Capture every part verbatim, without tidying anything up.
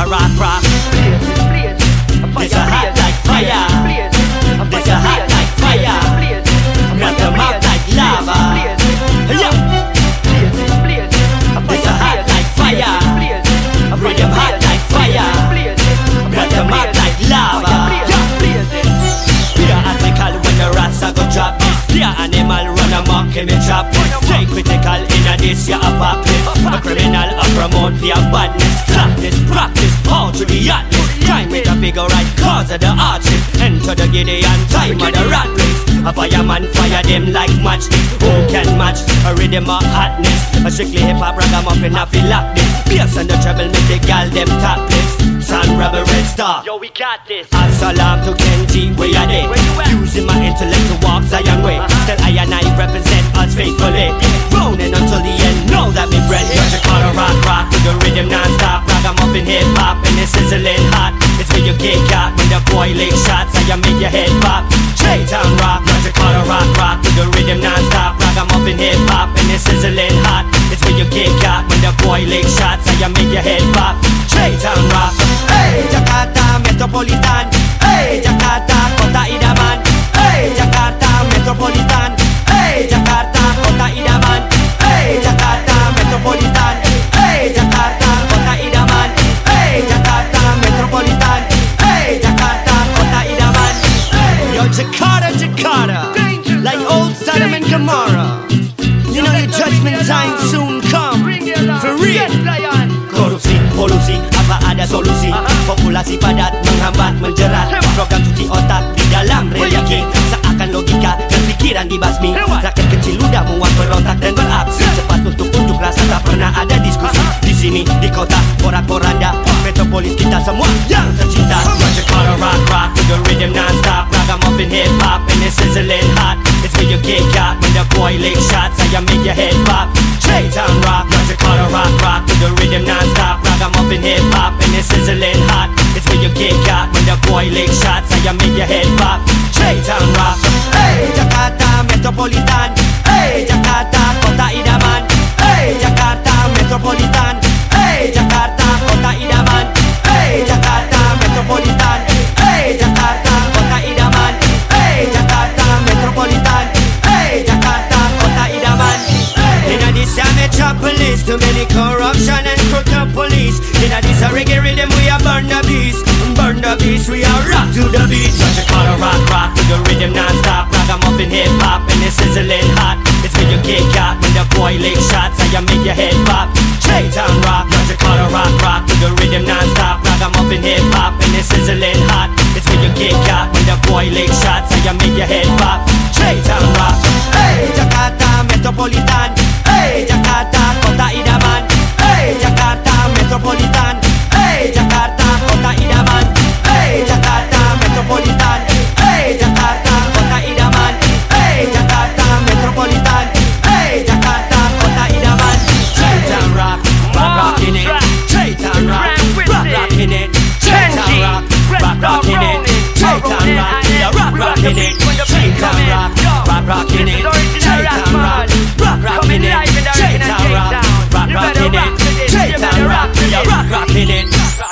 a rock rock. This a hot like fire. This a hot like fire. Melt them out like lava. Yeah. This a hot like fire. Rhythm hot like fire. Melt them out like lava. Pure article when the rats a go drop. Pure animal run amok in me trap. Stay critical in a this ya a pocket. A criminal a promote the badness. Clap this, practice, all to the hotness. Time with a figure right cause of the arches. Enter the Gideon time of the rat race. A fireman fire them like matchstick. Who can match a rhythm of hotness? A strictly hip-hop ragamuffin a feel like this. Bass and the treble make the gal them topless. Sun Rebel Red Star. Yo, we got this. Assalam to Kenji, where you there? Using my intellect to walk Zion way. uh-huh. Still I and I represent us faithfully. Rolling until the end, know that me bread. What you call a rock rock to the rhythm non-stop. Ragamuffin hip-hop and it's sizzling hot. It's where you get caught when the boy lick shots. I make your head pop. J-Town rock, what you call a rock rock to the rhythm non-stop. Ragamuffin hip-hop and it's sizzling hot. It's where you get caught when the boy lick shots. I make your head pop. J-Town rock. Hey, Jakarta Metropolitan. Hey, Jakarta Kota Idaman. Hey, Jakarta Metropolitan. Hey, Jakarta Kota Idaman. Hey, Jakarta Metropolitan. Hey, Jakarta Kota Idaman. Hey, Jakarta Metropolitan. Hey, Jakarta Kota Idaman. Yo, Jakarta, Jakarta, like old Sodom and Gomorrah. You know your judgment time soon come. For real. Korupsi, polusi, apa ada solusi? Populasi padat menghambat menjerat. Program cuci otak di dalam religion. Seakan logika dan pikiran dibasmi. Rakyat kecil ludah muak berontak dan beraksi. Cepat untuk unjuk rasa tak pernah ada diskusi. Di sini di kota porak-poranda metropolis kita semua yang tercinta. What you call a rock rock to the rhythm non-stop. Ragamuffin hip hop and it's sizzling hot. It's where you get caught when the boy lick shots. I make your head pop. J-Town rock. What you call a rock rock to the rhythm non-stop. Ragamuffin hip hop and it's sizzling hot. It's where you get caught when the boy lick shots. I make your head pop. J-Town rock. Hey, Jakarta Metropolitan. Hey, Jakarta Kota Idaman. Hey, Jakarta Metropolitan. Hey, Jakarta Kota Idaman. Hey, Jakarta Metropolitan. Hey, Jakarta Kota Idaman. Hey, Jakarta Metropolitan. Hey, Jakarta Kota Idaman. In a this a metropolis, too many corruption and crooked police. In a this a reggae rhythm, we a burn the beast. Burn the beast, we a rock to the beat. What you call a rock rock to the rhythm non-stop. Ragamuffin hip hop and it's sizzling hot. It's where you get caught when the boy lick shots. I make your head pop. J-Town rock. What you call a rock rock to the rhythm non-stop. Ragamuffin hip hop and it's sizzling hot. It's where you get caught when the boy lick shots. I make your head pop. J-Town rock. Hey, Jakarta Metropolitan. Hey, Jakarta Kota Idaman. Hey, Jakarta Metropolitan. Hey, Jakarta Kota Idaman. Hey, Jakarta Metropolitan. Hey, Jakarta Kota Idaman. Hey, Jakarta Metropolitan. Hey, Jakarta Kota Idaman. J-Town rock, rock rockin' it. J-Town rock, rock rockin' it. J-Town rock, rock rockin' it. J-Town rock, yeah, rock rockin' it. J-Town rock, rock rockin' it. J-Town rock, rock rockin' it. J-Town rock, rock rockin' it. J-Town rock, yeah, rock rockin' it.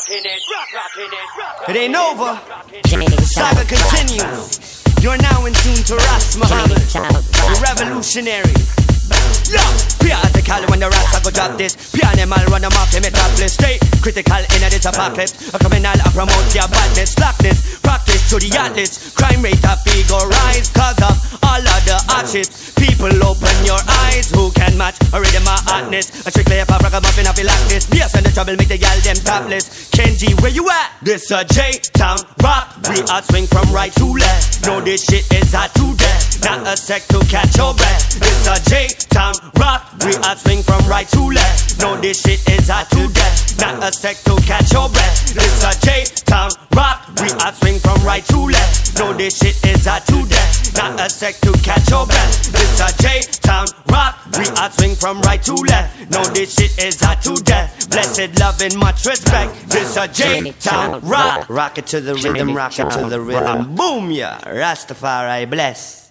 It ain't over. Saga continues. You're now in tune to Ras Muhammad, the revolutionary. Yo, pure article when the rats go drop this. Pure animal run them off the metropolis. Stay critical in a this apocalypse. A criminal a promote your badness. Slackness, practice to the athletics. Crime rate a figure rise cause of all of the hardships. People open your eyes. Who can match a rhythm of hotness? A strictly a pop ragamuffin I feel like this. Bass and the trouble make the gal them topless. Kenji, where you at? This a J-Town rock. We are swing from right to left. No, this shit is hot to death. Not a sec to catch your breath. This a J-Town rock. We are swing from right to left. No, this shit is hot to death. Not a sec to catch your breath. This a J-Town rock. We are swing from right to left. No, this shit is hot to death. Not a sec to catch your breath. This a J-Town rock. We are swing from right to left. No, this shit is hot to death. Blessed love and much respect. This a J-Town rock. Rock it to the rhythm, rock it to the rhythm. Boom, yeah, Rastafari bless.